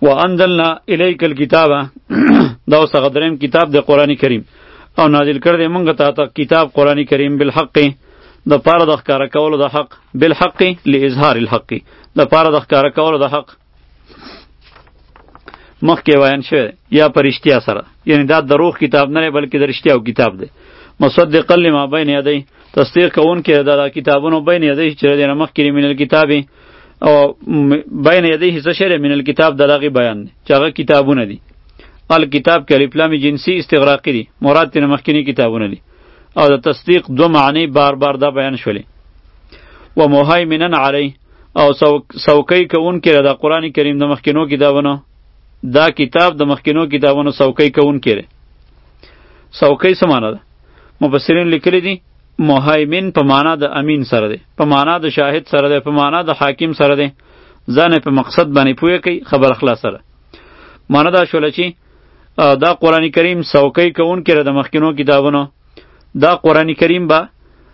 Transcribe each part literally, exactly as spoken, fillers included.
وانزلنا الیک الکتاب دا اوس هغه دریم کتاب د قرآن کریم او نازل کړی دی مونږ ته ته کتاب قرآن کریم بالحق د پاره د ښکاره کولو د حق بالحق لاظهار الحق د پاره د ښکاره کولو د حق مخکې بیان شوی یا پرشتیا سره یعنی دا دروغ کتاب نه بلکې د رښتیاو کتاب دی مصدقا لما بین یدی تصدیق کوونکی د کتابونو بین یدی چې د مخکې من الکتاب او بین یدیه څه شی من الکتاب دغه بیان دی چې هغه کتابونه دي الکتاب کې الف لام جنسی استغراقی دي مراد تر مخکینی کتابونه دي او د تصدیق دو معنی بار بار دا بیان شولې و مهیمنن علی او سوکی کوونکی د قرآن کریم د مخکینو کتابونو دا کتاب د مخکینو کتابونو سوکی کوونکی دی سوکی څه معنی ده مفسرین لیکلی دي مهیمن په معنا د امین سره دی په معنا د شاهد سره دی په معنا د حاکم سره دی ځان په مقصد باندې پوهه کوي خبر اخلاص سره معنا دا شول چې دا قرآن کریم سوکی کوونکی د مخکینو کتابونو دا قرآن کریم با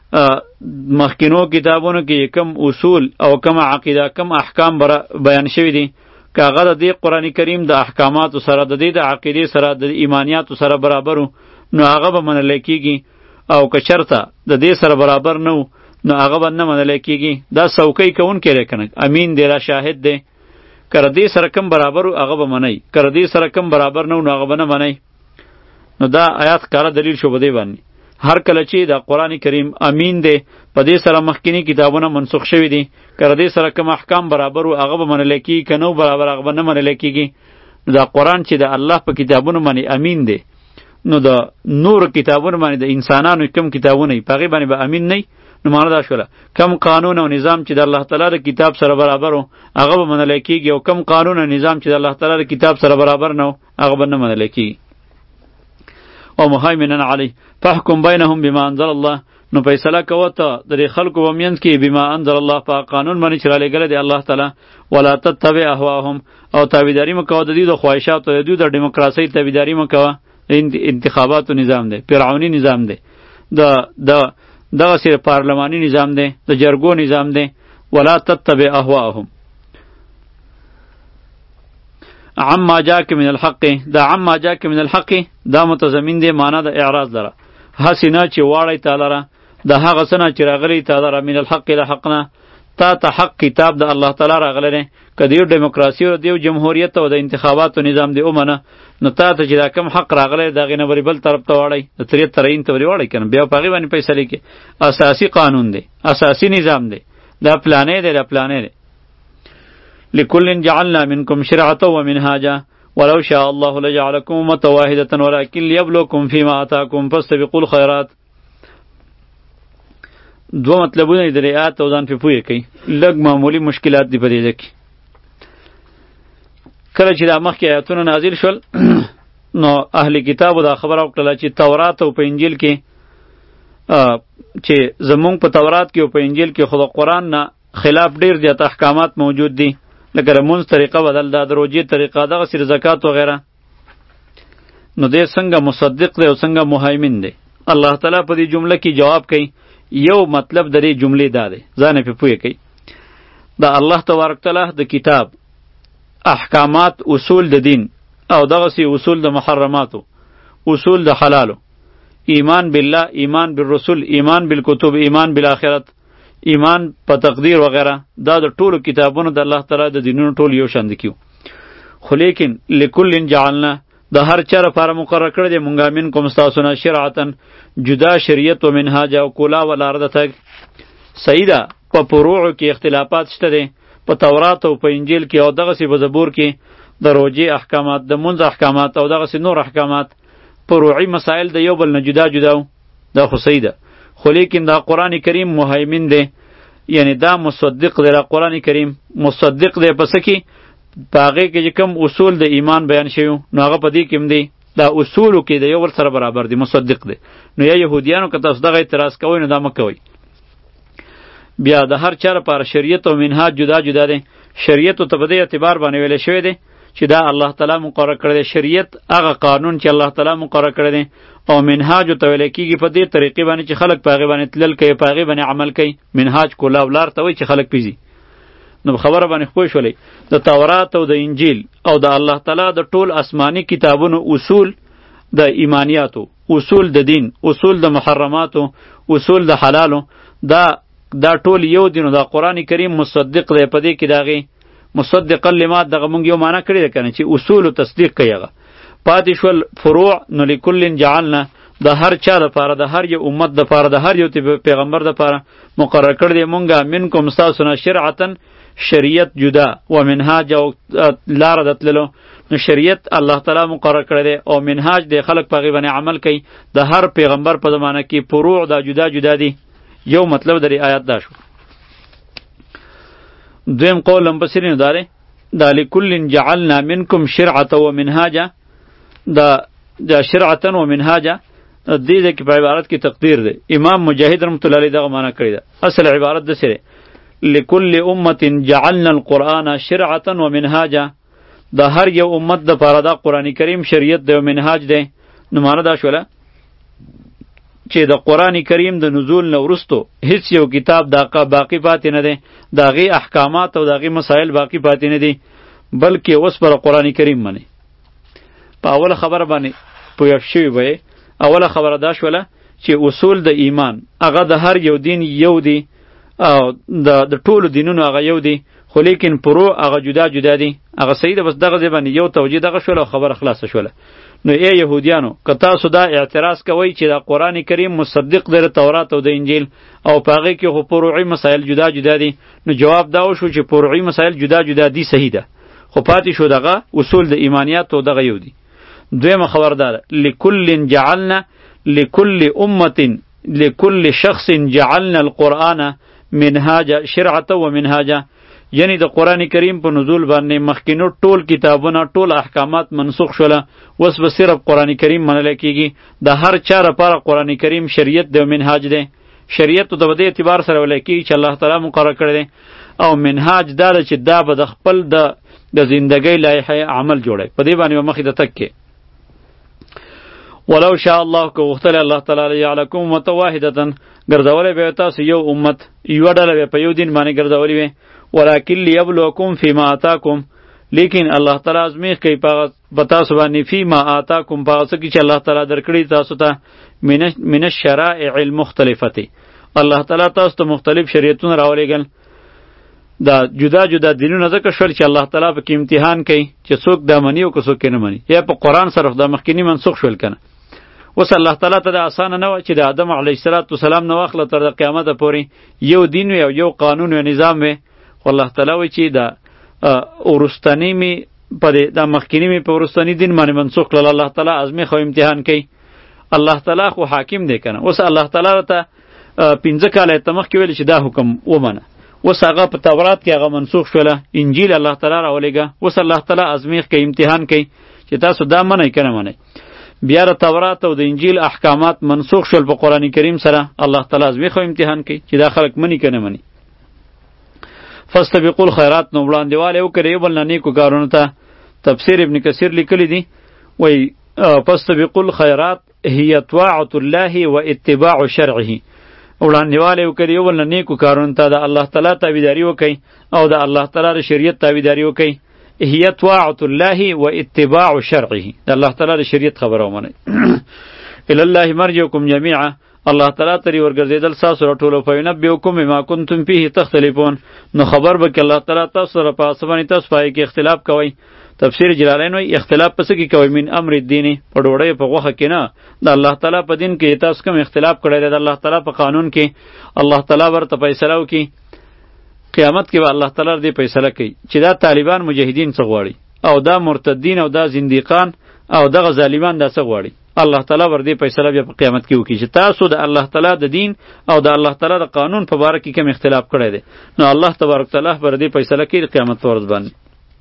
مخکینو کتابونو کې کم اصول او کم عقیده کم احکام بیان شوی دي کاغه د دې قرآن کریم د احکامات سره د دې د عقیده سره د ایمانیات سره برابرو نو هغه به منل کیږي او که چرته د دې سره برابر نو نو هغه به نه منل کیږي دا سوکی کوونکی دی کنه امین دی را شاهد دی کر دې سره کم برابر هغه به منی کر دې سره کم برابر نو نو هغه به نه منی نو دا آیات کاره دلیل شو بده باندې هر کله چې دا قرآن کریم امین دی په دې سره مخکینی کتابونه منسوخ شوی دي کر دې سره کم احکام برابر هغه به منل کیږي کنه برابر هغه به نه منل کیږي دا قرآن چې د الله په کتابونو باندې امین دی نو د نور کتابونه باندې د انسانانو کم کتابونه یې پغې باندې به امین نه نو معنا دا شوله کم قانون او نظام چې د الله تعالی د کتاب سره برابر او هغه به منل کیږي او کم قانون او نظام چې د الله تعالی د کتاب سره برابر نه هغه به نه منل کیږي او مهیمنن علی فاحکم بینهم بما انزل الله نو فیصله کوه ته د خلکو ومینځ کې بما انزل الله په قانون باندې چې را لېږلی دی الله تعالی ولا تتبع اهواهم او تابعداري مه کوه د دوی د خواهشاتو د دوی د ډیموکراسۍ تابعداري مه کوه انتخاباتو نظام دی فرعونی نظام دی د د دغه سره پارلمانی نظام دی د جرګو نظام دی ولا تتبع اهواهم عما جاءك من الحق دا عما جاءك من الحق دا متضمن دی معنا د اعراض لره حسنا چې واړی تعالی را د هغه سنه چې راغلی تعالی را من الحق له حقنا تا ته حق کتاب د الله تعالی راغلی نه کدی دیموکراسي او دیو جمهوریت او د انتخاباتو نظام دی اومنه نو تا ته چې دا کم حق راغلی دا غینه بری بل طرف ته واړی د تریت ترین ته وری واړی کنه بیا پاغي باندې پیسې لیکي اساسی قانون دی اساسی نظام دی دا پلانې دی دا پلانې دی لكل جعلنا منكم شرعة ومنهاجا ولو شاء الله لجعلكم أمة واحدة ولكن ليبلوكم فيما آتاكم فاستبقوا الخيرات دو مطلبونه د آیات او ځان په پوهه کوي لږ معمولی مشکلات دی په دې کې کله چې د مخکې آیاتونه نازل شول نو اهل کتابو دا خبره وکړه چې تورات او په انجیل کې چې زمونږ په تورات کې او په انجیل کې خود قرآن نه خلاف ډیر زیات احکامات موجود دي لکه رمونز طریقه بدل دا د روجې طریقه دغه سر زکات وغیره نو دې څنګه مصدق دی او څنګه مهیمن دی الله تعالی په دې جمله کې جواب کوي یو مطلب د دې جملې دا دی ځان په پوهه کوي دا الله تبارک تعالی د کتاب احکامات اصول د دین او دغه سی اصول د محرماتو اصول د حلالو ایمان بالله ایمان بالرسول ایمان بالکتب ایمان بالآخرت ایمان په تقدیر وغیرہ دا د ټولو کتابونو د الله تعالی د دینونو ټول یو شان دي کیو خو لیکن لکل جعلنا د هر چا لپاره مقرر کړی دی مونږه من کوم تاسو نه شرعتن جدا شریعت او منهاج او کولا ولارده تک سیدا په فروع کې اختلافات شته دي په تورات او په انجیل کې او دغه سی په زبور کې د روجې احکامات د منځ احکامات او دغه سی نور احکامات فروعي مسائل د یو بل نه جدا جدا دا خو سیدا خو لیکن دا قرآن کریم مهیمن دی یعنی دا مصدق دی دا قرآن کریم مصدق دی پس کی پاغه کې کوم اصول د ایمان بیان شوی نو هغه په دې کې دی دا اصولو کې د یو ور سره برابر دی مصدق دی نو یا يهودیانو که تاسو دغه اعتراض کوئ نو دا مکوئ بیا د هر چا لپاره شریعت او منهاج جدا جدا دی شریعت ته په دې اعتبار باندې ویل شوی دی چې دا الله تعالی مقرر کړی دی شریعت هغه قانون چې الله تعالی مقرر کړی دی او منهاج ته ویل کېږي په دې طریقې باندې چې خلک په هغې باندې تلل کوي په هغې باندې عمل کوي منهاج کولا ولار ته وایي چې خلک پیځي نو خبره باندې خپوی شولې د تورات او د انجیل او د الله تعالی د ټول آسمانی کتابونو اصول د ایمانیاتو، اصول د دین، اصول د محرماتو، اصول د حلالو، دا دا ټول یو دین او دا قرآن کریم مصدق دی په دې کې داغي مصدق لما دغه مونږ یو معنا کړی ده کنه چې اصول او تصدیق کوي هغه پاتې شول فروع. نو لکل جعلنا د هر چا لپاره د هر یو امت لپاره د هر یو پیغمبر لپاره مقرر کړی دی مونږه منکم تاسو شرعتن شریعت جدا و منهاج او لار دتللو. نو شریعت الله تعالی مقرر کړی دی او منهاج د خلق په غی باندې عمل کوي. د هر پیغمبر په زمانه کې فروع دا جدا جدا دي. یو مطلب د آیات دا شو. دویم قول هم بسرینو داره دا لکل جعلنا منکم شرعه و منهاجا دا دا شرعه و منهاجا دې دې کې په عبارت کې تقدیر دی. امام مجاهد رحمۃ اللہ علیہ دغه معنا کړی ده. اصل عبارت د سره لکل امه جعلنا القرآن شرعه و منهاجا د هر یو امت د پاره دا قرآن کریم شریعت دی او منهاج دی. نو معنا دا شوله چې د قرآن کریم د نزول نه وروستو هیڅ یو کتاب دا باقی پاتې نه دی، د هغې احکامات او د هغې مسایل باقی پاتې نه دي، بلکې اوس پر قرآن کریم منی. په اوله خبره باندې پوه شوي به اوله خبره دا شوله چې اصول د ایمان هغه د هر یو دین یو دی او د د ټولو دینونو هغه یو دی، خو لیکن پرو هغه جدا جدا دي. هغه صحیح ده. بس دغه ځای باندې یو توجیه دغه شوله او خبره خلاصه شوله. نو ای یهودیانو که تاسو دا اعتراض کوئ چې دا قرآن کریم مصدق دی د تورات او د انجیل او په هغې کې خو فروعي مسایل جدا جدا دي، نو جواب دا وشو چې فروعي مسایل جدا جدا دي، صحیح ده، خو پاتې شو دغه اصول د ایمانیاتو دغه یو دي. دویمه خبردار لکل جعلنا لكل امه لكل شخص جعلنا القرآن منهاجا شرعه و منهاجا، یعنی د قرآن کریم په نزول باندې مخکینو ټول کتابونه ټول احکامات منسوخ شوله، اوس به صرف قرآن کریم منل کیږي. د هر چا لپاره قرآن کریم شریعت دی او منهاج دی. شریعت د بده اعتبار سره ولای کی چې الله تعالی مقرر کړی دی، او منهاج دا چې دا به د خپل د د زندګۍ لایحه عمل جوړي. په دې باندې مخې ته تک کې ولو شاء الله کو وختل الله تعالی یعلکم متواحدتن ګرځولې به تاسو یو امت یو ډله په یو دین باندې ګرځولې وي، ولکن لیبلوکم فیما آتاکم، لیکن الله تعالی ازمیخ کوي په تاسو باندې فیما آتاکم په څه کې چې الله تعالی درکړي تاسو ته من من الشرائع المختلفه. الله تعالی تاسو ته مختلف شریعتونه راولېږل. دا جدا جدا دینونه ځکه شول چې الله تعالی په کې امتحان کوي چې څوک دا مني او څوک نه مني. یا په قرآن سره د مخکینی منسوخ شول کنه. اوس الله تعالی ته دا اسانه نه و چې د آدم علیه السلام نه واخله تر د قیامت پورې یو دین وي او یو قانون او نظام وي. خو الله تعالی وایي چې دا ورستنی می په د مخکینی می په ورستنی دین باندې منسوخ کړل. الله تعالی ازمه خو امتحان کوي. الله تعالی خو حاکم دی کنه. اوس الله تعالی ته پنځه کاله تمخ کې ویل چې دا حکم ومنه، اوس هغه په تورات کې هغه منسوخ شوله، انجیل الله تعالی راولېږه. اوس الله تعالی ازمیخ کوي، امتحان کوي چې تاسو دا منئ کنه منئ. بیا د تورات او د انجیل احکامات منسوخ شول په قرآن کریم سره، الله تعالی ازمیخ او امتحان کوي چې دا خلک مني کنه مني. فاستبقوا الخيرات، نو وړاندېوالی وکړئ یو بل نه نیکو کارونو ته. تفسیر ابن کثیر لیکلی دی وایي فاستبقوا الخيرات هي طاعة الله و اتباع شرعه. وړاندېوالی وکړئ یو بل نه نیکو کارونو ته، د الله تعالی تابعداري وکئ او د الله تعالی د شریعت تابعداري وکئ. هي طاعة الله و اتباع شرعه، د الله تعالی د شریعت خبره ومنئ. الی الله مرجعکم جمیعا، الله تعالی تری ورګرځیدل تاسو راټولو په نبئکم بما کنتم فیه تختلفون. نو خبر به کې الله تعالی تاسو سره په اسماني تاسو پای کې اختلاف کوئ. تفسیر جلالین وایي اختلاف پس کې کوي من امر الدین، په ډوډۍ په غوښه کې نه، د الله تعالی په دین کې تاسو کوم اختلاف کړی دی، د الله تعالی په قانون کې الله تعالی ورته فیصله وکړي. قیامت کې به الله تعالی دې فیصله کوي چې دا طالبان مجاهدین څه غواړي او دا مرتدین او دا زنديقان او دغه ظالمان دا څه غواړي. الله تعالی ور دې فیصله بیا په قیامت کې وکړي چې تاسو د الله تعالی د دین او د الله تعالی د قانون په باره کې کوم اختلاف کړی دی. نو الله تبارک تعالی ور دې فیصله کوي قیامت ورځ باندې.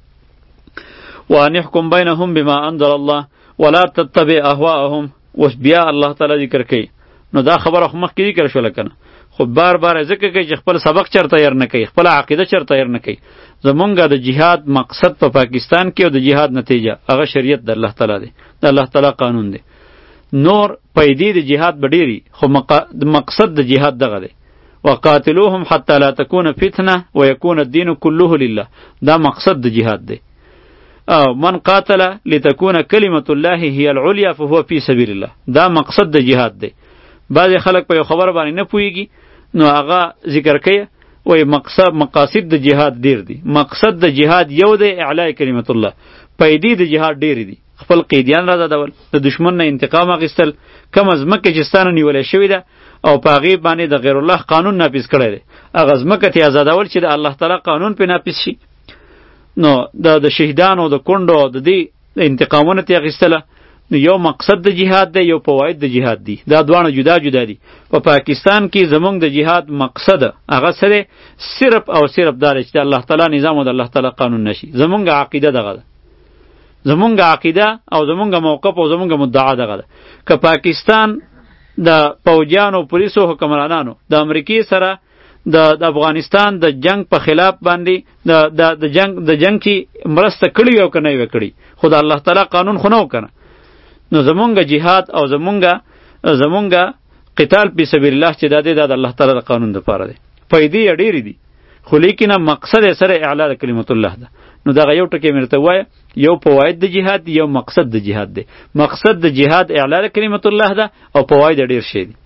وان يحكم بينهم بما انزل الله ولا تتبع اهواءهم. اوس بیا الله تعالی ذکر کوي. نو دا خبره خو مخکې ذکر شول کنه، خو بار بار ذکر کوي چې خپل سبق چرته ير نه کوي، خپل عقیده چرته ير نه کوي. زمونږه د جهاد مقصد په پا پاکستان کې او د جهاد نتیجه هغه شریعت د الله تعالی دی، د الله تعالی قانون دی. نور پیدې د جهاد بډيري، خو مق... مقصد د جهاد دغه دی. وقاتلوهم حتى لا تكون فتنه ويكون الدين كله لله. دا مقصد د جهاد دی. او من قاتل لتكون كلمة الله هي العليا فهو في سبيل الله. دا مقصد د جهاد دی. بعض خلک په یو خبر باندې نه پوهیږي نو هغه ذکر کوي وای مقصد مقاصد د جهاد ډیر دي. مقصد د جهاد یو دی اعلاء کلمت الله. پیدې د جهاد ډیر دي. خپل قیدیان را دادول، د دشمن نه انتقام اخیستل، کم از مکه چې ستانه نیولې شوې ده او په هغې باندې د غیر الله قانون نافذ کړی دی، هغه ځمکه ترې آزادول چې د الله تعالی قانون پرې نافذ شي. نو د د شهیدانو د کونډو د دې انتقامونه ترې اخیستله. نو یو مقصد د جهاد دی، یو فواید د جهاد دی. دا دواړه جدا جدا دي. په پا پاکستان کې زمونږ د جهاد مقصد هغه څه دی؟ صرف او صرف دا دی چې د الله تعالی نظام او د الله تعالی قانون نشي. زمونږ عقیده دغه ده. زمونږ عقیده او زمونږ موقف او زمونږ مدعا دغه ده. که پاکستان د پوجانو پولیسو حکمرانانو د امریکای سره د افغانستان د جنگ په خلاف باندې د د د جنگ د جنگ کې مرسته کړې او کنه یې کړې، خو د الله تعالی قانون خو نه وکنه. نو زمونږ جهاد او زمونږ زمونږ قتال په سبیل الله چې د دې د الله تعالی د قانون لپاره دی. فائدې ډېرې دي، خو لیکنه مقصد یې سره اعلاء کلمت الله ده. نو دا یو ټکی مرته وای، یو فواید د جهاد دی، یو مقصد د جهاد دی. مقصد د جهاد اعلاء کلمت الله ده او فواید ډیر شي دي.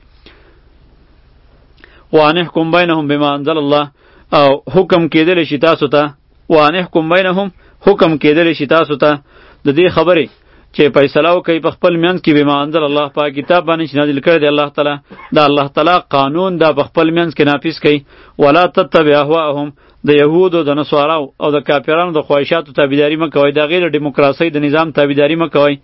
وانحکم بینهم بما انزل الله، او حکم کېدل شي تاسو ته، وانحکم بینهم حکم کېدل شي تاسو ته د دې خبرې چې فیصله وکړي په خپل منځ کې بما انزل الله، په کتاب باندې چې نازل کړی دی الله تعالی، دا الله تعالی قانون دا په خپل منځ کې نافذ کړي. ولا تتبع اهواءهم، د یهودو د نصاراو او د کافرانو د خواهشاتو تابعداري مه کوئ، د هغې د ډیموکراسۍ د نظام تابعداري مه کوئ.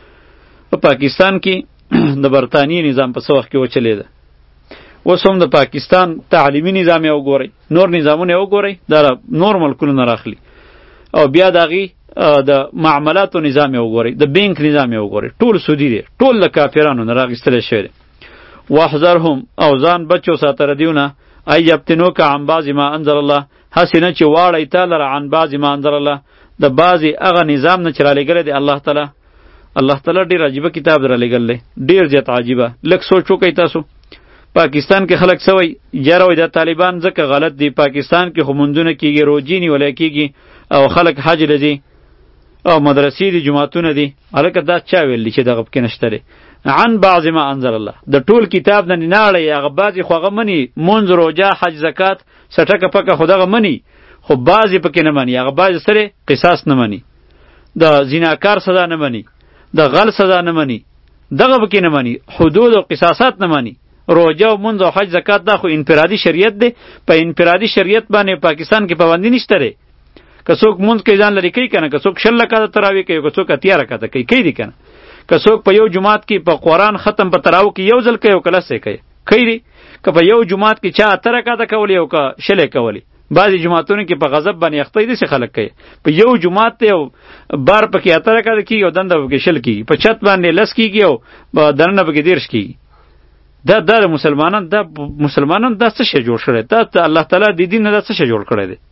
په پا پاکستان کې د برطانیې نظام په څه وخت کې وچلېده. اوس هم د پاکستان تعلیمي نظام یې وګورئ، نور نظامونه یې وګورئ، دا نور ملکونه نه راخلي. او بیا د هغې د معاملاتو نظام یې وګورئ، د بینک نظام یې وګورئ، ټول سودي دی، ټول د کافرانو نه راغیستلی شوی دی. واحذرهم، او ځان بچو ساته ردیونه، ای یفتنوک عن بعض ما انزل الله، هسې نه چې واړی تا لره عن بعض ما انزل الله، د بعضې هغه نظام نه چې رالیږلی دی الله تعالی. الله تعالی ډېر عجیبه کتاب در رالیږلی دی، ډېر زیات عجیبه. لږ سوچ وکئ تاسو. پاکستان کې خلک څه وایي؟ یاره وایي دا طالبان ځکه غلط دي، پاکستان کې خو مونځونه کېږي، روجې نیولی کېږي او خلک حج له ځي او مدرسې دي، جماعتونه دي. هلکه دا چا ویل دي چې دغه پکې نشته دی؟ عن بعض ما انزل الله، د ټول کتاب نه نه اړوي، هغه بعضې خو هغه مني، مونځ، روژه، حج، زکات، سټکه پکه خو دغه مني، خو بعضې پکې نه مني. هغه بعضې سره قصاص نه مني، د زیناکار سزا نه مني، د غل سزا نه مني، دغه پکې نه مني، حدود او قصاصات نه مني. روژه او مونځ او حج زکات دا خو انفرادي شریعت دی. په انفرادي شریعت باندې پاکستان کې پابندي نشته دی. که څوک مونځ کوي ځان لرې کوي که نه، که څوک شل رکعته تراویح کوي، که څوک اتیا رکعته کوي، کوي دي که نه. که څوک په یو جماعت کې په قرآن ختم په تراویح کې یو ځل کوي او که لس یې کوي، کوي دي. که په یو جماعت کې چا اته رکعته کولی او که شل یې کولی. بعضې جماعتونو کې په غضب باندې اخته دي، داسې خلک کوي. په یو جماعت دی او بار پکې اته رکعته کېږي او دنده پکې شل کېږي، په چت باندې لس کېږي او دننه پکې دېرش کېږي. دا دا مسلمانان دا مسلمانان دا څه شی جوړ شوی؟ دا الله تعالی د دین نه دا څه شی جوړ کړی دی؟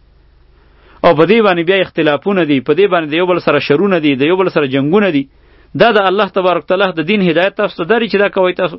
او په دې باندې بیا اختلافونه دي، په دې باندې د یو بل سره شرونه دي، د یو بل سره جنگونه دي. دا د الله تبارک تعالی د دین هدایت تاسو ته داري چې دا کوئ تاسو.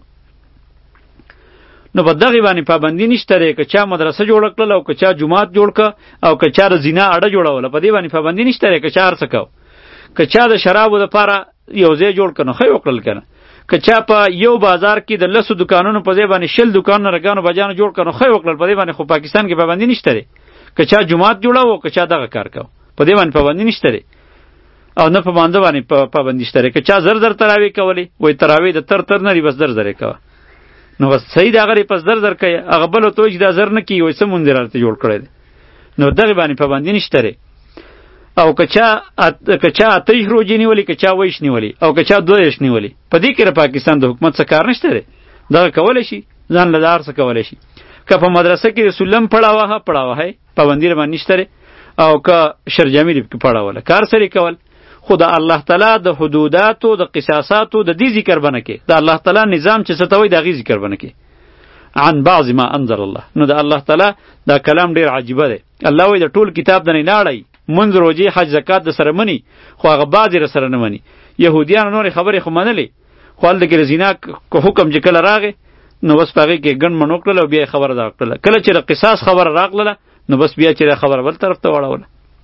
نو په دغې باندې پابندي نشته دی. که چا مدرسه جوړه کړله او که چا جومات جوړ کړه او که چا د زنا اډه جوړوله، په دې باندې پابندي نشته دی. که چا هر څه کو، که چا د شرابو دپاره یو ځای جوړ کړه نو ښه یې وکړل که نه. که چا په یو بازار کې د لسو دکانونو په ځای باندې شل دکانونه رګانو بجانو جوړ کړه نو ښه یې وکړل. په دې باندې خو پاکستان کې پابندي نشته دی. که چا جماعت جوړاو، که چا دغه کار کو، په دې باندې پابندي نشته دی. او نه په مانځه باندې پابندي شته دی. که چا زر زر تراویح کولی، وایي تراویح د تر تر نه دي، بس زر زر یې کوه. نو بس صحیح دی، هغه یې پس زر زر کوي. هغه بل ورته وایي چې دا زر نه کېږي، وایي څه مونځ یې راته جوړ کړی دی. نو دغې باندې پابندي نشته دی. او که چا که چا اتهیش روجې نیولي، که چا ویش نیولي، او که چا دویش نیولي، په دې کې د پاکستان د حکومت څه کار نشته دی. دغه کولی شي، ځان له دا هر څه کولی شي. که په مدرسه کې د سلم پړاوه پړاوه پابندي باندې نشته دی، او که شرجامي دې پکې پړاوله، کار سره کول. خو د الله تعالی د حدوداتو، د قصاصاتو، د دې ذکر بنه کې، د الله تعالی نظام چې څه ته وایي د هغې ذکر بنه کې. عن بعض ما انزل الله. نو د الله تعالی دا کلام ډېر عجیبه دی. الله وایي د ټول کتاب نه نه اړوي، منځ، روجې، حج، زکات د سره مني، خو هغه بعضې را سره نه مني. یهودیانو نورې خبرې خو منلې، خو هلته کې د زنا حکم چې کله راغی نو بس په هغې کې ګڼ مڼ وکړله او بیا یې خبره دغه کړله. کله چې د قصاص خبره راغله نو بس بیا چې خبره بل طرف ته واړوله.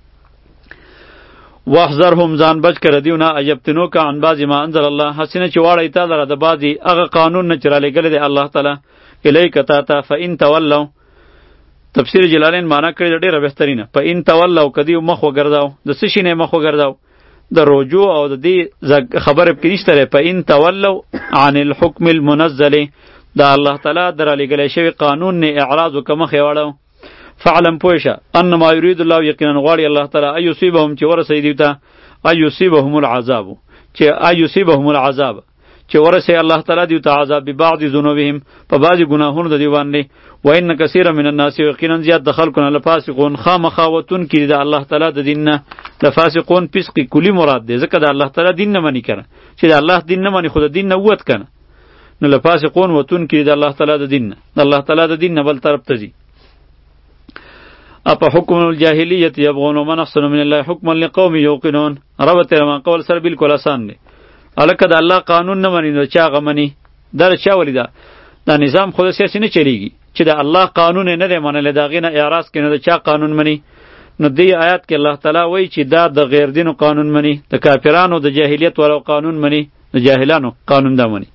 واحذرهم ځان بچ کړه دیونه ایبتنوک عن بعض ما انزل الله، حسینه چې واړی تا لره د بعضې هغه قانون نه چې رالیږلی دی الله تعالی الیک تا ته فان تولوا. تفسیر جلالین معنا کړی ده ډېره بهترینه. فان تولوا که دیو مخ وګرځاو، د څه شي نه مخ وګرځاو؟ د رجوع او د دې خبره پکې نشته دی. فان تولوا عن الحکم المنزل، د الله تعالی د رالیږلی شوي قانون نه اعراض وکړه، مخ یې واړو. فعلم پویشه انما یرید الله، یقینا غواړي الله تعالی ایصيبهم چې ورسوي دوی ته ایصيبهم العذاب، چې ایصيبهم العذاب چې ورسوي الله تعالی دوی ته عذاب ببعض ذنوبهم، په بعضې ګناهونو د دوی باندې. وان کثیرا من الناس، یقینا زیات د خلکو نه لفاسقون خامخا وتونکي د الله تعالی د دین نه. لفاسقون فسق کلی مراد دی، ځکه د الله تعالی دین نه مني کنه، چې د الله دین نه مني خو د دین نه ووت کنه، نو لفاسقون وتونکي د الله تعالی د دین نه، د الله تعالی د دین نه بل طرف ته ځي. اپا حکم الجاهلیت یبغون من احسن من الله حکما لقوم یوقنون. رب تیرا من قول سر بالکل آسان دی. الکه د الله قانون نه مني نو چا هغه مني؟ دا چا ولی دا دا نظام خود سیاسی نه چلیږي چې د الله قانون نه دی منلی، د هغې نه اعراض کوي نو د چا قانون مني؟ نو دې آیات کې الله تعالی وایي چې دا د غیر دینو قانون مني، د کافرانو د جاهلیت والا قانون مني، د جاهلانو قانون دا مني.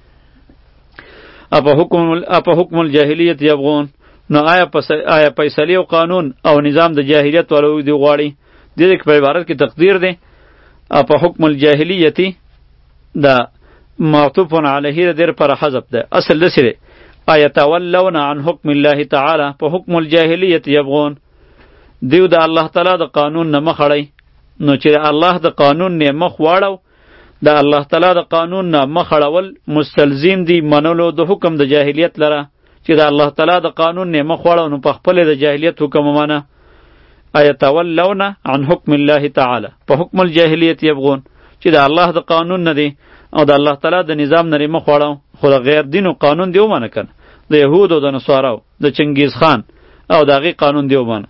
اپا حکم اپا حکم الجاهلیت یبغون، نو آیا پس آیا فیصله او قانون او نظام د جاهلیت والو دی غواړي؟ د دې په عبارت کې تقدیر دی اپا حکم الجاهلیتی دا معطوف علیه در پر حذف ده. اصل د سره آیت ولون عن حکم الله تعالی په حکم الجاهلیت یبغون، دیو د الله تعالی د قانون نه مخړی، نو چې الله د قانون نه مخ واړو، د الله تعالی د قانون نه مخړول مستلزم دی منلو د حکم د جاهلیت لره، چې د الله تعالی د قانون نه مخ واړو نو په خپل د جاهلیت حکم ومانه. آیت ولون عن حکم الله تعالی په حکم الجاهلیت یبغون، چې د الله د قانون نه دی او د الله تعالی د نظام نه مخ واړو، خو د غیر دینو قانون دی ومانه کنه، د یهودو د نصاراو د چنگیز خان او د هغې قانون دی ومانه.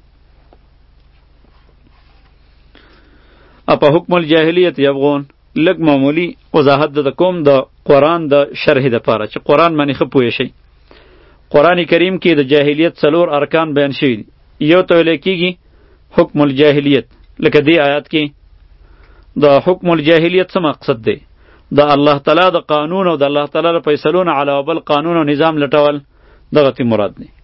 اپا حکم الجاهلیت یبغون لږ معمولی وضاحت د کوم د قرآن د شرح دپاره چې قرآن باندې ښه پوه شئ. قرآن کریم کې د جاهلیت څلور ارکان بیان شوي دي. یو ته ویلی کېږي حکم الجاهلیت، لکه دې آیات کې د حکم الجاهلیت څه مقصد دی؟ د الله تعالی د قانون او د الله تعالی د فیصلو نه علاوه بل قانون او نظام لټول، دغه تی مراد دی.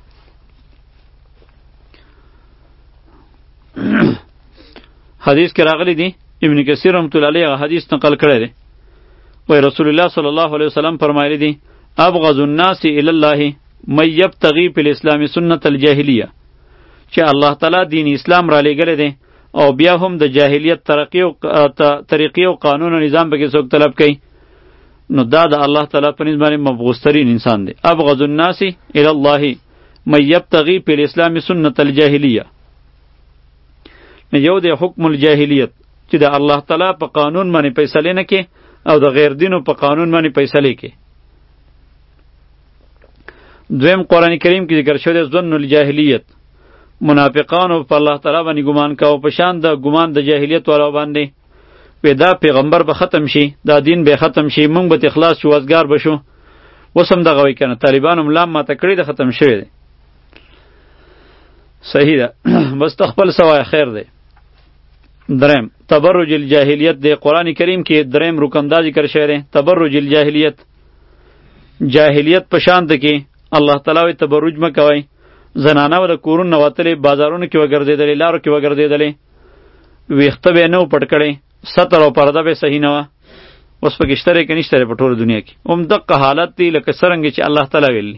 حدیث کې راغلی دی، ابن کثیر رحمت الله علیه حدیث نقل کړی دی، وای رسول الله صلی الله علیه وسلم فرمایلی دی ابغض الناس الی الله من یبتغی فی الاسلام سنت الجاهلیه، چې الله تعالی دین اسلام را لېږلی دی او بیا هم د جاهلیت طریقې او قانون او نظام پکې څوک طلب کوي، نو دا د الله تعالی په نسبت باندې مبغوض ترین انسان دی. ابغض الناس الی الله من یبتغی فی الاسلام سنت الجاهلیه. یو دی حکم الجاهلیت چې د الله تعالی په قانون باندې فیصله نه کوي او د غیر دینو په قانون باندې فیصله کوي. دویم قرآن کریم کې ذکر شوی دی ظن الجاهلیت، منافقانو په الله تعالی باندې ګمان کاوه په شان د ګمان د جاهلیت والا باندې، وی دا پیغمبر به ختم شي، دا دین به ختم شي، مونږ به اخلاص شو وزګار بشو. وسم دغه وی کنه طالبانو ملام ماته کړی د ختم شوی دی. صحیح ده بس تخپل سوای خیر دی. درم تبرج الجاهلیت دی، قرآن کریم کې درم رکن دا ذکر شوی دی تبرج الجاهلیت. جاهلیت په شان ده کې الله تعالی وی تبرج مکوئ، زنانه و د کورون نه وتلې بازارونو کې وګرځېدلې، لارو کې وګرځېدلې، ویښته به یې نه و پټ کړی، ستر او پرده به صحیح نه وه. اوس پکې شته دی که نشته دی په ټوله دنیا کې؟ هم دقه حالت دی لکه څرنګه چې الله تعالی ویلي.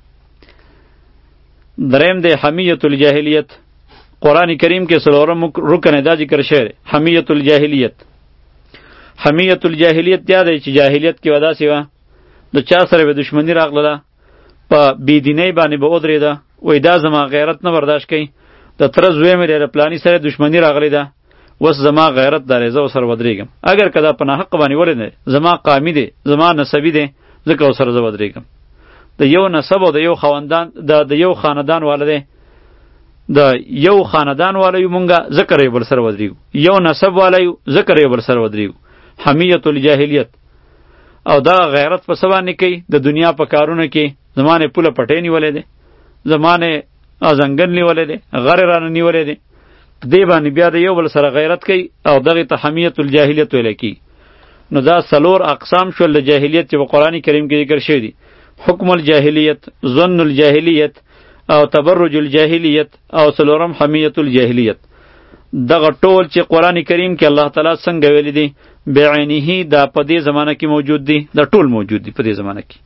دریم دی حمیت الجاهلیت، قرآن کریم کې څلورم رکن دا ذکر شوی دی حمیت الجاهلیت. حمیت الجاهلیت دا دی چې جاهلیت کې ودا سی وه، د چا سره به دشمنی راغله، په بېدینۍ باندې به ودرېده، وای دا زما غیرت نه برداشت کوي، د تره زوی مې دی د پلاني سره دشمنی راغلی ده، اوس زما غیرت دی زه ورسره ودرېږم، اگر که دا په ناحق باندې ولې دی، زما قامي دی، زما نسبي دی، ځکه ورسره زه ودرېږم. د یو نسب او د یو خاوندان د یو خاندان والا دی، د یو خاندان والا یو مونږه ځکه یو بل سره ودرېږو، یو نسب والا یو ځکه یو بل سره ودرېږو. حمیت الجاهلیت. او دا غیرت په څه باندې کوي؟ د دنیا په کارونه کې زمانه پوله پټې نیولې دی، زمانه ازنګن نیولې دی، غر رانه نیولې دی، دې باندې بیا د یو بل سره غیرت کوي او دغه ته حمیت الجاهلیت ویل کی. نو دا سلور اقسام شول د جاهلیت چې په قرآن کریم کې ذکر شوی دي. حکم الجاهلیت، ظن الجاهلیت او تبرج الجاهلیت او سلورم حمیت الجاهلیت. دغه ټول چې قرآن کریم کې الله تعالی څنګه ویل دي بعینه دا په دې زمانه کې موجود دي، دا ټول موجود دي په دې زمانه کې.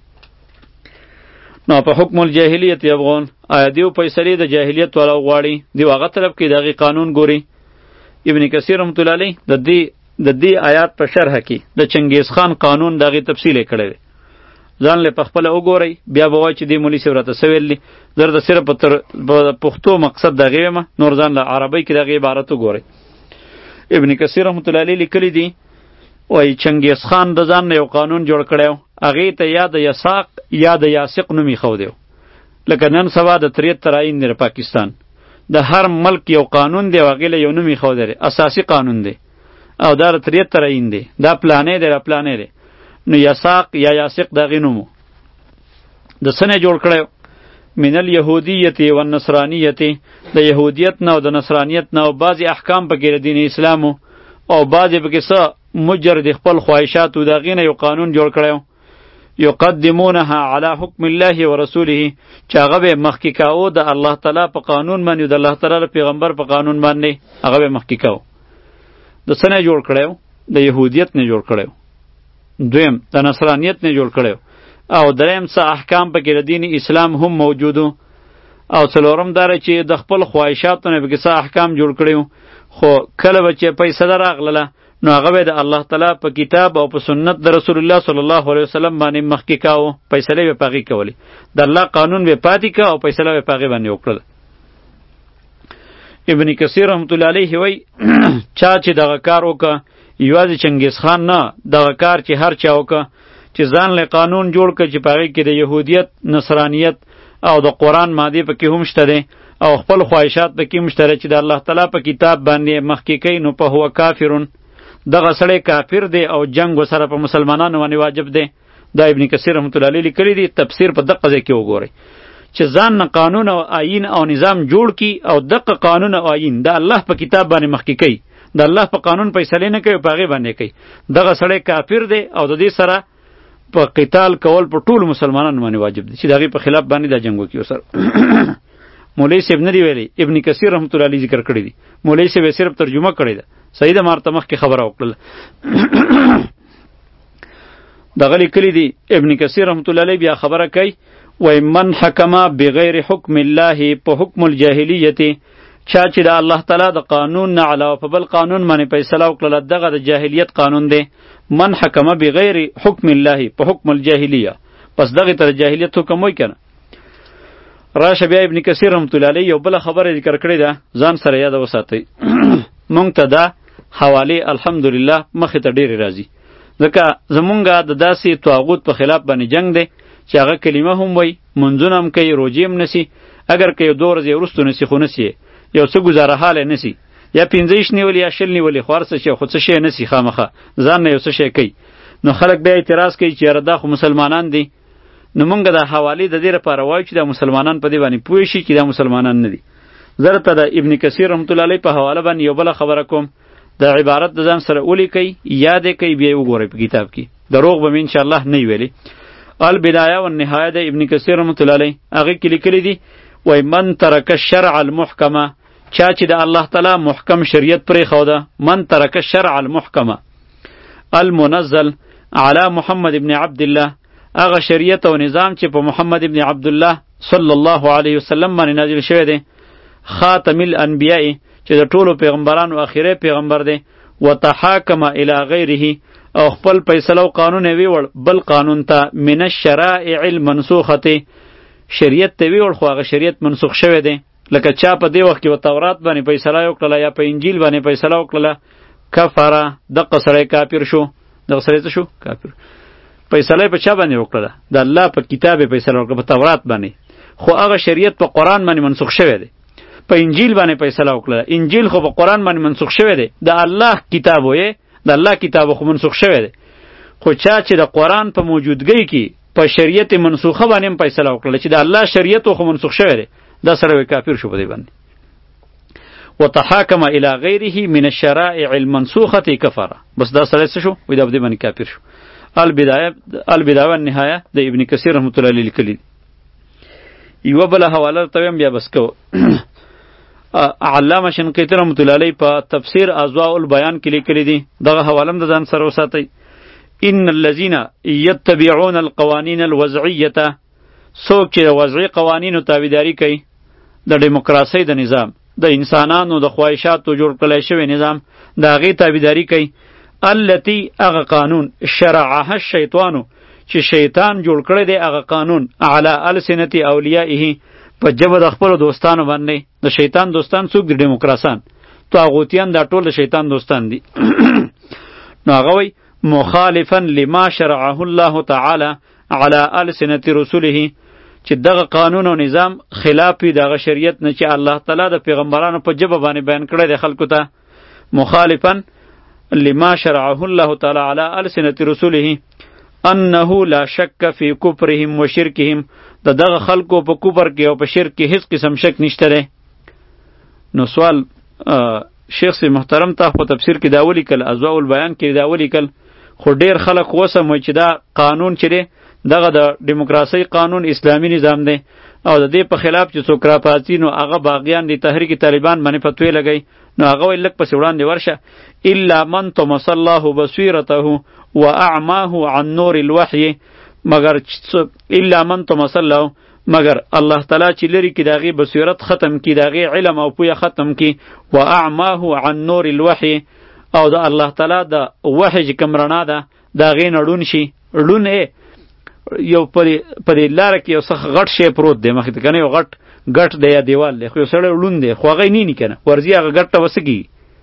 نو په حکم الجاهلیت یبغون آیا دیو فیصله د جاهلیت والا غواړي، دیو هغه طرف کې دغه قانون ګوري. ابن کثیر رحمت الله علیه د دې د دې آیات په شرح کې د چنگیز خان قانون دغه تفصیل کړی. ځان له پخپل وګورئ بیا به وای چې دی مولوی صاحب راته سویل دي، زر د صرف په پښتو مقصد دغه ما نور ځان له عربی کې دغه عبارت وګورئ. ابن کثیر رحمت الله علیه لیکلی دی وای چنگیز خان د ځان یو قانون جوړ کړیو، هغه ته یا د یساق یا د یاسق نومې خو دیو. لکه نن سبا د تریهتر آیین دی پاکستان، د هر ملک یو قانون دی، هغه له یو نومې خو دی، اساسی قانون دی او دا تریهتر آیین دی، دا پلانې دی، دا پلانې دی. نو یساق یا یاسق دغه نومو د سنه جوړ کړیو. من الیهودیت و النصرانیت، د یهودیت نه او د نصرانیت نه او بعضی احکام پکې د دین اسلام او بعضی پکې څه مجرد خپل خواهشاتو دغه نه یو قانون جوړ کړیو. یقدمونها علی حکم الله و رسوله، چې هغه به مخکې کاو د الله تعالی په قانون باندې، د الله تعالی پیغمبر په قانون باندې هغه به مخکې کاو. د سنه جوړ کړیو، د یهودیت نه جوړ کړیو، دویم د نصرانیت نه جوړ کړیو، او دریم څه احکام پکې د دین اسلام هم موجودو، او څلورم داره چې د خپل خواهشاتو نه پکې څه احکام جوړ کړیو. خو کله به چې پیسه راغله نو هغه به د الله تعالی په کتاب او په سنت د رسول الله صلی الله علیه وسلم باندې مخکې کاوه، فیصله به پغې کولی، د الله قانون به پاتې کا او فیصله به پغې باندې وکړه. ابن کثیر رحمت الله علیه وی چا چې دغه کار وکړه یوازې چنگیز خان نه، دغه کار چې هر چا وکړه چې ځان له قانون جوړ کړ چې پغې کې د یهودیت، نصرانیت او د قرآن ماده پکې هم شته دی او خپل خواهشات پکې هم شته چې د الله تعالی په کتاب باندې مخکې کوي، نو په هو کافرون، دغه سړی کافر دی او جنگ وسره په مسلمانانو باندې واجب دی. دا ابن کثیر رحمت الله علیه لیکلی دی، تفسیر په دقه ځای کې وګورئ چې ځان نه قانون او آیین او نظام جوړ کی او دغه قانون او آیین د الله په کتاب باندې مخکې کوي، د الله په قانون فیصله نه کوي، په هغې باندې کوي، دغه سړی کافر دی او د دې سره په قتال کول په ټولو مسلمانانو باندې واجب دی چې د هغې په خلاف باندې دا جنګ وکړي ورسره. مولوی صاحب نه دی ویلی، ابن کثیر رحمت الله علیه ذکر کړی دی، مولوی صاحب صرف ترجمه کړی ده، صحیح ده، مارته مخکې خبره وکړله. دغه لیکلی دی ابن کثیر رحمت الله علیه بیا خبره کوي وای من حکما بغیر حکم الله، په حکم الجاهلیت چا چې د الله تعالی د قانون نه علاوه په بل قانون باندې فیصله وکړله، دغه د جاهلیت قانون دی. من حکما بغیر حکم الله په حکم الجاهلیه، پس دغه تر جاهلیت حکم وای کنه. راشه بیا ابن کثیر رحمت الله علیه یو بل خبره ذکر کړی ده، ځان سره یاد وساتئ. مونږ ته دا حواله الحمدلله مخې ته ډېرې راځي، ځکه زمونږه د داسې طاغوت په خلاف باندې جنگ دی چې هغه کلمه هم وای، منځونه هم کوي، روجې هم نسی، اگر که یو دوه ورځې وروسته نسی خو نسی، یو څه ګزاره حاله نسی، یا پنځه ایش نیولي یا شل نیولي، خو هر څه شی خو څه شی نسی، خامخه ځان نه یو څه شی کوي. نو خلک بیا اعتراض کوي چې یاره دا خو مسلمانان دي. نو مونږ د حوالې د دې لپاره وایو چې دا مسلمانان په دې باندې پوه شي چې دا مسلمانان نه دي. زه درته د ابن کثیر رحمت الله علیه په حواله باندې یو بله خبره کوم، د عبارت د ځان سره ولیکئ، یاد یې کئ، بیا یې وګورئ په کتاب کې، دروغ به مې انشاءالله نه وي ویلي. البدایه والنهایه د ابن کثیر رحمت الله علیه هغې کې لیکلي دي وای من ترک الشرع المحکمه، چا چې د الله تعالی محکم شریعت پرېښوده، من ترک الشرع المحکمه المنزل علی محمد ابن عبدالله، هغه شریعت او نظام چې په محمد ابن عبدالله صلی الله علیه وسلم باندې نازل شوی دی، خاتم الانبیاء چې د ټولو پیغمبرانو اخیری پیغمبر دی، وتحاکم الی غیره او خپل فیصله او قانون یې ویوړ بل قانون ته، من الشرائع المنسوخه، شریعت ته ویوړ خو هغه شریعت منسوخ شوی دی. لکه چا په دې وخت کې په تورات باندې فیصله وکړله یا په انجیل باندې فیصله وکړله، کفره، دغه سړی کافر شو، دغه سړی څه شو؟ کافر. فیصله په چا باندې وکړله؟ د الله په کتاب یې فیصله وکړه، په تورات باندې، خو هغه شریعت په قرآن باندې منسوخ شوی دی. په انجیل باندې فیصله وکړه، انجیل خو په قرآن باندې منسوخ شوی دی، د الله کتاب وې، د الله کتاب خو منسوخ شوی دی، خو چا چې د قرآن په موجودګۍ کې په شریعت منسوخه باندې هم فیصله وکړله چې د الله شریعت خو منسوخ شوی دی، دا سړی کافر شو په دې باندې. وتحاکم الی غیره من الشرائع المنسوخه کفر، بس دا سړی څه شو؟ وای دا په دې باندې کافر شو. البدایه البدایه والنهایه د ابن کثیر رحمت الله علیه لیکلی. یو بل حواله ته بیا بس کو علامه شنقیطی رحمت الله علیه په تفسیر اضواء البیان کې لیکلی دي، دغه حواله هم د ځان سره وساتئ. ان الذين يتبعون القوانين الوضعيه، څوک چې د وضعي قوانینو تابعداري کوي، د دیموکراسۍ د نظام، د انسانانو د خواهشاتو جوړ کړی شوی نظام، د هغې تابعداري کوي. التي هغه قانون شرعها الشیطانو چې شیطان جوړ کړی دی، هغه قانون علی السنة اولیائه په ژبه د خپلو دوستانو باندې. د شیطان دوستان څوک دي؟ ډیموکراسان، طاغوتیان، دا ټول د شیطان دوستان دي. نو هغه وایي مخالفا لما شرعه الله تعالی علی السنة رسوله، چې دغه قانون او نظام خلاف وي دغه شریعت نه چې الله تعالی د پیغمبرانو په ژبه باندې بیان کړی دی خلکو ته. مخالفا لما شرعه الله تعالی علی السنة رسوله انه لا شک فی کفرهم و شرکهم، د دغه خلکو په کفر کې او په شرک کې هیڅ قسم شک نشته دی. نو سوال شیخ سی محترم ته په تفسیر کې دا ولیکل، اضواء البیان کې دا ولیکل، خو ډیر خلک وسموي چې دا قانون چې دی دغه د دیموکراسۍ قانون اسلامی نظام دی او د دې په خلاف چې څوک راپاڅي نو هغه باغیان دي تحریک طالبان باندې فتوی لګی. نو هغه ویل لږ پسې وړاندې ورشه، الا من طمس الله بصیرته واعماه عن نور الوحی، مگر الا من طمس الله، مگر الله تعالی چې لري کې داغي بصیرت ختم کی، داغي علم او پویا ختم کی، واعماه عن نور الوحی، او د الله تعالی د وحی چې کوم رڼا ده داغي نړون شي. ړون یو پرې لاره کې یو څه غټ شی پروت دی مخې ته، کنه یو غټ غټ دی یا دیوال دی، خو یو سړی ړون دی خو هغه نه نی کنه ورځي هغه غټ ته وسګي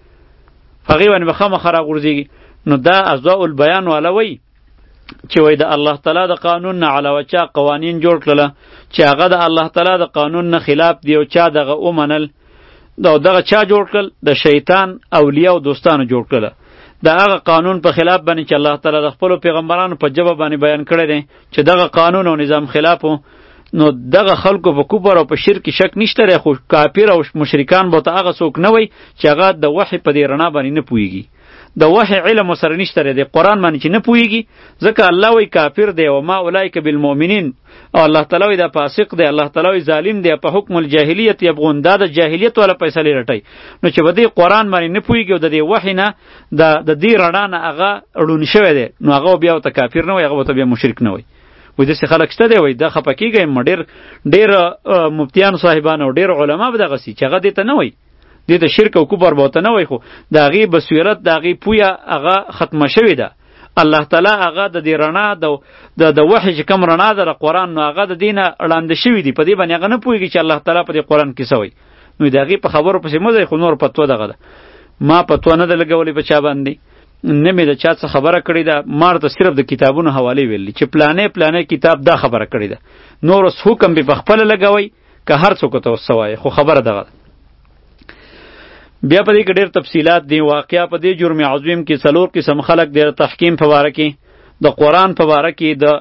هغې باندې به خامخا راغورځېږي. نو دا اضواء البیان والا وایي چې وایي د الله تعالی د قانون نه علاوه چا قوانین جوړ کړله چې هغه د الله تعالی د قانون نه خلاف دی او چا دغه ومنل، دا دغه چا جوړ کړل؟ د شیطان اولیاء او دوستانو جوړ کړله. د هغه قانون په خلاف باندې چې الله تعالی د خپلو پیغمبرانو په ژبه باندې بیان کړی دی چې دغه قانون او نظام خلاف و، نو دغه خلکو په کفر او په شرک شک نشته دی. خو کافر او مشرکان به ته هغه څوک نه وی چې هغه د وحی په دې رڼا باندې نه پوهېږي، د وحی علم ورسره نشته دی، قرآن باندې چې نه پوهېږي، ځکه الله وی کافر دی و ما اولئک بالمؤمنین، او الله تعالی وی دا فاسق دی، الله تعالی وی ظالم دی، په حکم الجاهلیت یبغون، دا د جاهلیت والا فیصلې رټی. نو چې په دې قرآن باندې نه پوهېږي او د دې وحی نه د دې رڼا نه هغه ړوند شوی دی، نو هغه بیا ورته کافر نه وی، هغه ورته بیا مشرک نه وی. وای داسې خلک شته دی، وای دا خفه کېږئ م ډېر ډېر مفتیان صاحبان او ډېر علما به دغسې چې هغه دې ته نه وایي، دې ته شرک او کفر به ورته نه وایي، خو د هغې بصیرت د هغې پویه هغه ختمه شوې ده. الله تعالی هغه د دې رڼا د د وحی چې کوم رڼا ده د قرآن، نو هغه د دې نه ړانده شوي دي، په دې باندې هغه نه پوهېږي چې الله تعالی په دې قرآن کې څه وایي. نو د هغې په خبرو پسې مه ځئ، خو نور فتوا دغه ده. ما فتوا نه ده لګولې په چا باندې، نه مې د چا څه خبره کړې ده، ما ورته صرف د کتابونو حوالې ویلې چې پلانې پلانې کتاب دا خبره کړې ده. نور اوس حکم به پخپله لګوئ که هر څوک ته اوس څه وایي، خو خبره دغه ده. بیا په دې کې ډېر تفصیلات دي. واقعا په دې جرم عظیم کې څلور قسم خلک دی، د تحکیم په باره کې، د قرآن په باره کې، د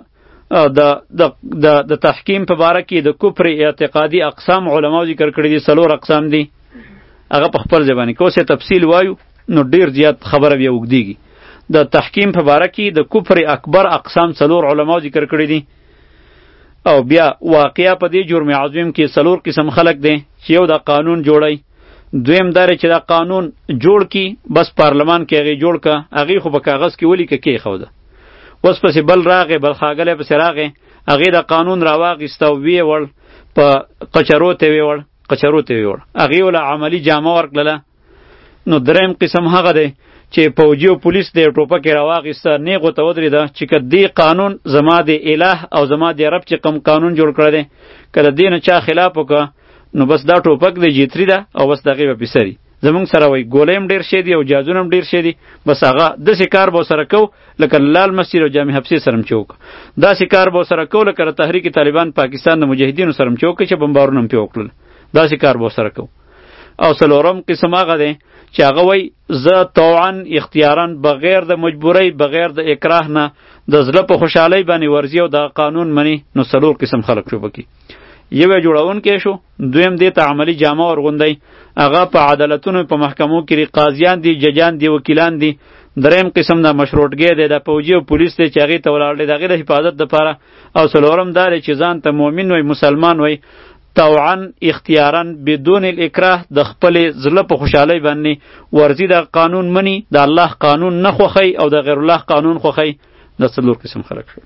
د د تحکیم په باره کې، د کفر اعتقادي اقسام علماو ذکر کړي دي، څلور اقسام دي. هغه په خپل ژبه کې اوس تفصیل وایو نو ډیر زیات خبره بیا وګدیږي. د تحکیم په باره کې د کفر اکبر اقسام څلور علماو ذکر کړي دي. او بیا واقعا په دې جرم عظیم کې څلور قسم خلک دي چې یو دا قانون جوړي، دویم داره چې دا قانون جوړ کی بس پارلمان کې هغې جوړ که، هغې خو په کاغذ کې ولیکه کېښوده، اوس پسې بل راغی، بل ښاغلی پسې راغی، هغې دا قانون راواخیسته او ویې وړ په قچرو ته ویې وړ قچرو ته ویې وړ هغې وله عملي جامه ورکړله. نو دریم قسم هغه دی چې پوجي او پولیس دی ټوپک یې راواخیسته، نیغ ورته ودرېده چې که دې قانون زما د اله او زما د رب چې کوم قانون جوړ کړی دی که د دې نه چا خلاف وکړه نو بس دا ټوپک دی جیتري ده او بس د هغې به پیسري. زمونږ سره وایي ګولۍ هم ډېر شی دي او جازونه هم ډېر شی دي، بس هغه داسې کار به ورسره کوو لکه لال مسجد او جامع حفصې سره هم چې وکړو، داسې کار به ورسره کوو لکه د تحریک طالبان پاکستان د مجاهدینو سره هم چې وکړو چې بمبارونه هم پرې وکړل، داسې کار به ورسره کوو. او څلورم قسم هغه دی چې هغه وای زه طوعا اختیارا بغیر د مجبورۍ بغیر د اکراه نه د زړه په خوشحالۍ باندې ورځي او د قانون مني، نو څلور قسم خلق شو پکې. یو جوړونکی شو، دویم دې ته عملی جامه ورغوندی، هغه په عدالتونو په محکمو کې قاضیان دي، ججان دي، وکیلان دي. دریم قسم د مشروطګي دی، د پوجي او پولیس دی چې هغې ته ولاړ دی د هغې د حفاظت دپاره. او څلورم دا دی چې ځان ته مؤمن وی، مسلمان وی، طوعا اختیارا بدون الاکراه د خپلې زړه په خوشحالۍ باندې ورځي، د قانون مني، د الله قانون نه خوښوي او د غیر الله قانون خوښوي. دا څلور قسم خلق شول.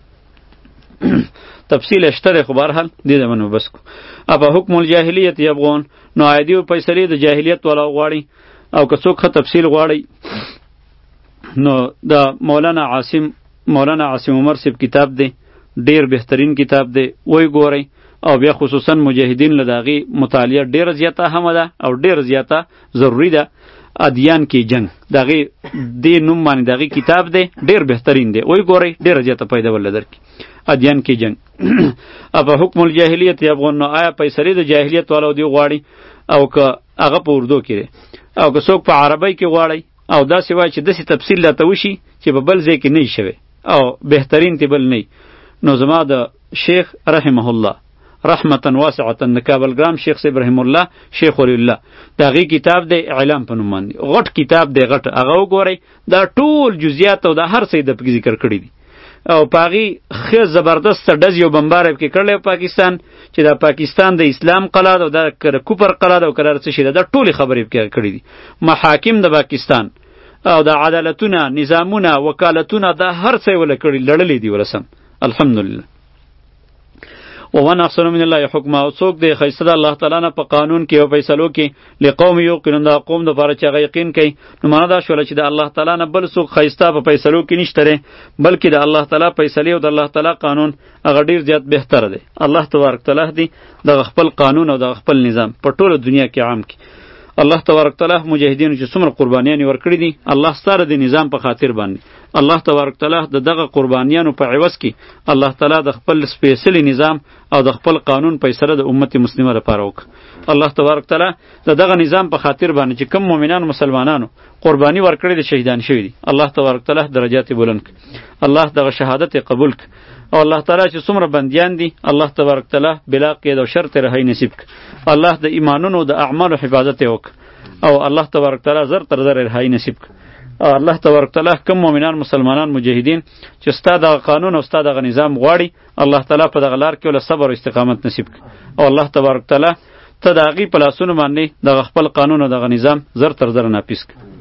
تفصیل شته دی، خو بهرحال دې ته منو بس کو. اپا حکم الجاهلیت یبغون، نو عادي او فیصلې د جاهلیت والا غواړي. او که څوک ښه تفصیل غواړي نو د مولانا عاصم مولانا عاصم عمر صاحب کتاب دی، ډیر بهترین کتاب دی، وای ګورئ. او بیا خصوصا مجاهدین له د هغې مطالعه ډیره زیاته هم ده او ډیره زیاته ضروري ده. ادیان کې جنگ د هغې دې نوم باندې د هغې کتاب دی، ډیر بهترین دی، وای ګورئ، ډیره زیاته پیدا ول درکړي. ادیان کې جنگ اپا حکم الجاهلیت یبغون، نو آیا پیسرې د جاهلیت والا دی غواړي، او که هغه په اردو کې دی، او که څوک په عربی کې غواړي، او داسې وایي چې داسې تفصیل راته وشي چې په بل ځای کې نه وي شوی او بهترین تی بل نه. نو زما د شیخ رحمه الله رحمتا واسعتا د کابلګرام شیخ صاحب رحم الله شیخ ولی الله د هغې کتاب دی اعلام په نوم باندې، غټ کتاب دی، غټ. هغه وګورئ، دا ټول جزئیات او دا هر څه د پکې ذکر کړي دي. او په هغې ښه زبردسته ډز یو بمبار پکې کړلی پاکستان، چې دا پاکستان د اسلام قلعه ده او دا که کوپر قلعه ده او که هر څه شي ده، دا ټولې خبرې پکې کړي دي. محاکم د پاکستان او د عدالتونه، نظامونه، وکالتونه، دا هر څه یې وله کړي، لړلې دي ورسم. الحمدلله. ومن احسن من الله حکما، او څوک دی ښایسته د الله تعالی نه په قانون کې او فیصلو کې، لقوم یوقنون، دا قوم دپاره چې هغه یقین کوي. نو معنا دا شوله چې د الله تعالی نه بل څوک ښایسته په فیصلو کې نشته دی، بلکې د الله تعالی فیصلې او د الله تعالی قانون هغه ډېر زیات بهتره دی. الله تبارک تعالی دی دغه خپل قانون او دغه خپل نظام په ټوله دنیا کې عام کړي. الله تبارک تعالی مجاهدینو چې څومره قربانیانې ورکړي دي، الله ستاره د نظام په خاطر باندې، الله تبارک تعالی د دغه قربانیانو په عوض کې الله تعالی د خپل سپیشلی نظام او د خپل قانون فیصله د امت مسلمه لپاره وکړه. الله تبارک تعالی د دغه نظام په خاطر باندې چې کوم مؤمنانو مسلمانانو قربانی ورکړي د شهیدان شوي دي، الله تبارک تعالی درجات بلند کړي، الله دغه شهادت قبول کړي. او الله تعالی چې څومره بندیان دي، الله تبارک تعالی بلا قید او شرط رهایی نصیب کړي. الله د ایمانونو د اعمالو حفاظت یې وکړي، او الله تبارک تعالی زر تر زر رهایی نصیب کړي. او الله تبارک تعالی کوم مؤمنان مسلمانان مجاهدین چې ستا دغه قانون او ستا دغه نظام غواړي، الله تعالی په دغه لار کې ول صبر او استقامت نصیب کړي. او الله تبارک تعالی ته د هغې په لاسونو باندې دغه خپل قانون او دغه نظام زر تر زر ناپیس کړي.